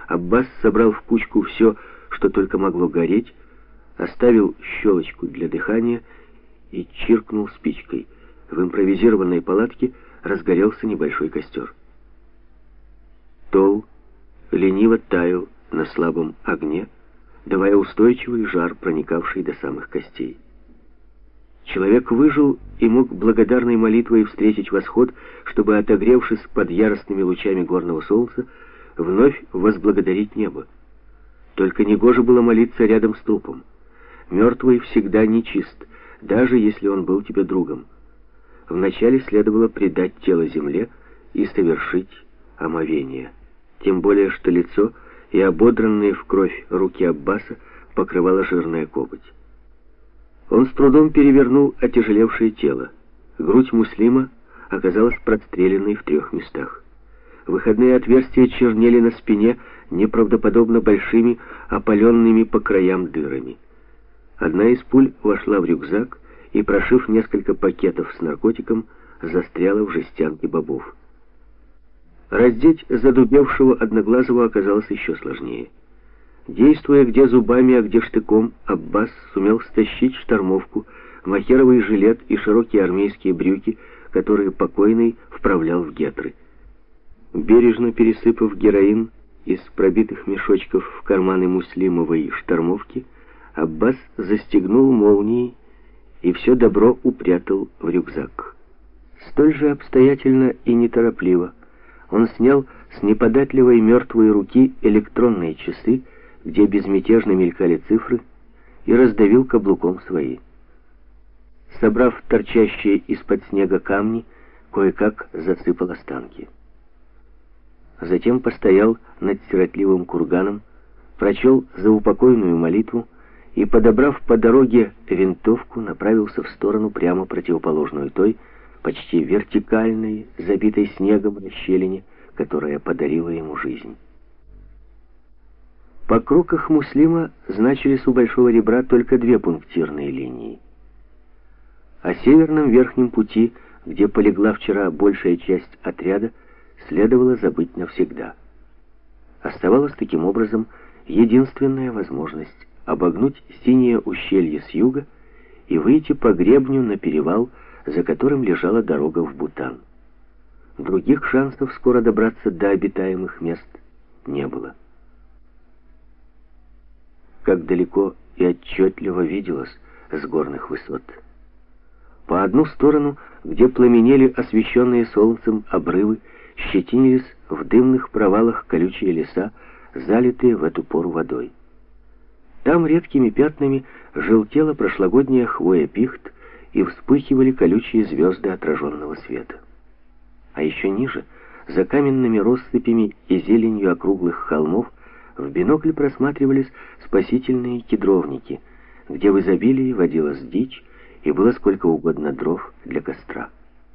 Аббас собрал в кучку все, что только могло гореть, оставил щелочку для дыхания и чиркнул спичкой. В импровизированной палатке разгорелся небольшой костер. Тол лениво таял на слабом огне, давая устойчивый жар, проникавший до самых костей. Человек выжил и мог благодарной молитвой встретить восход, чтобы, отогревшись под яростными лучами горного солнца, вновь возблагодарить небо. Только негоже было молиться рядом с трупом. Мертвый всегда нечист, даже если он был тебе другом. Вначале следовало предать тело земле и совершить омовение. Тем более, что лицо и ободранные в кровь руки Аббаса покрывала жирная копоть. Он с трудом перевернул отяжелевшее тело. Грудь Муслима оказалась простреленной в 3 местах. Выходные отверстия чернели на спине неправдоподобно большими, опаленными по краям дырами. Одна из пуль вошла в рюкзак и, прошив несколько пакетов с наркотиком, застряла в жестянке бобов. Раздеть задубевшего Одноглазого оказалось еще сложнее. Действуя где зубами, а где штыком, Аббас сумел стащить штормовку, махеровый жилет и широкие армейские брюки, которые покойный вправлял в гетры. Бережно пересыпав героин из пробитых мешочков в карманы муслимовой штормовки, Аббас застегнул молнии и все добро упрятал в рюкзак. Столь же обстоятельно и неторопливо он снял с неподатливой мертвой руки электронные часы, где безмятежно мелькали цифры, и раздавил каблуком свои. Собрав торчащие из-под снега камни, кое-как засыпал останки. Затем постоял над сиротливым курганом, прочел заупокойную молитву и, подобрав по дороге винтовку, направился в сторону прямо противоположную той, почти вертикальной, забитой снегом расщелине, которая подарила ему жизнь. По кроках Муслима значились у Большого Ребра только 2 пунктирные линии. О северном верхнем пути, где полегла вчера большая часть отряда, следовало забыть навсегда. Оставалась таким образом единственная возможность обогнуть синее ущелье с юга и выйти по гребню на перевал, за которым лежала дорога в Бутан. Других шансов скоро добраться до обитаемых мест не было. Как далеко и отчетливо виделось с горных высот. По одну сторону, где пламенели освещенные солнцем обрывы, щетинились в дымных провалах колючие леса, залитые в эту пору водой. Там редкими пятнами желтела прошлогодняя хвоя пихт и вспыхивали колючие звезды отраженного света. А еще ниже, за каменными россыпями и зеленью округлых холмов, в бинокль просматривались спасительные кедровники, где в изобилии водилась дичь и было сколько угодно дров для костра.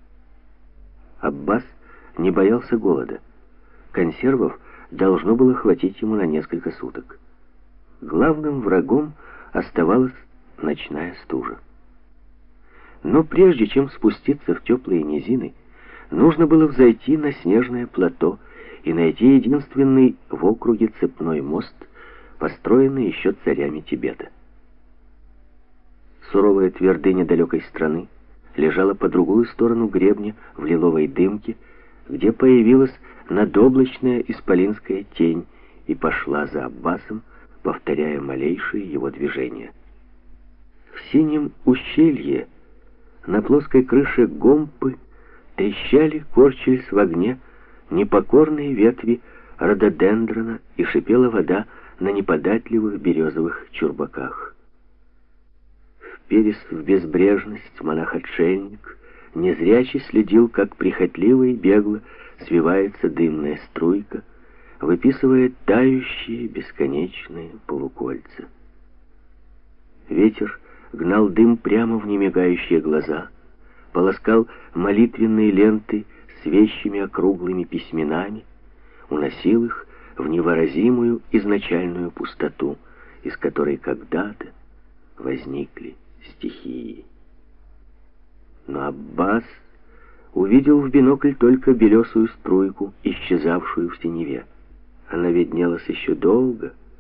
Аббас не боялся голода. Консервов должно было хватить ему на несколько суток. Главным врагом оставалась ночная стужа. Но прежде чем спуститься в теплые низины, нужно было взойти на снежное плато и найти единственный в округе цепной мост, построенный еще царями Тибета. Суровая твердыня далекой страны лежала по другую сторону гребня в лиловой дымке, где появилась надоблачная исполинская тень и пошла за Аббасом, повторяя малейшие его движения. В синем ущелье на плоской крыше Гомпы трещали, корчились в огне непокорные ветви рододендрона и шипела вода на неподатливых березовых чурбаках. Вперясь в безбрежность, монах-отшельник незрячий следил, как прихотливо и бегло свивается дымная струйка, выписывая тающие бесконечные полукольца. Ветер гнал дым прямо в немигающие глаза, полоскал молитвенные ленты с вещими округлыми письменами, уносил их в невыразимую изначальную пустоту, из которой когда-то возникли стихии. Но Аббас увидел в бинокль только белесую струйку, исчезавшую в синеве. она виднелась еще долго.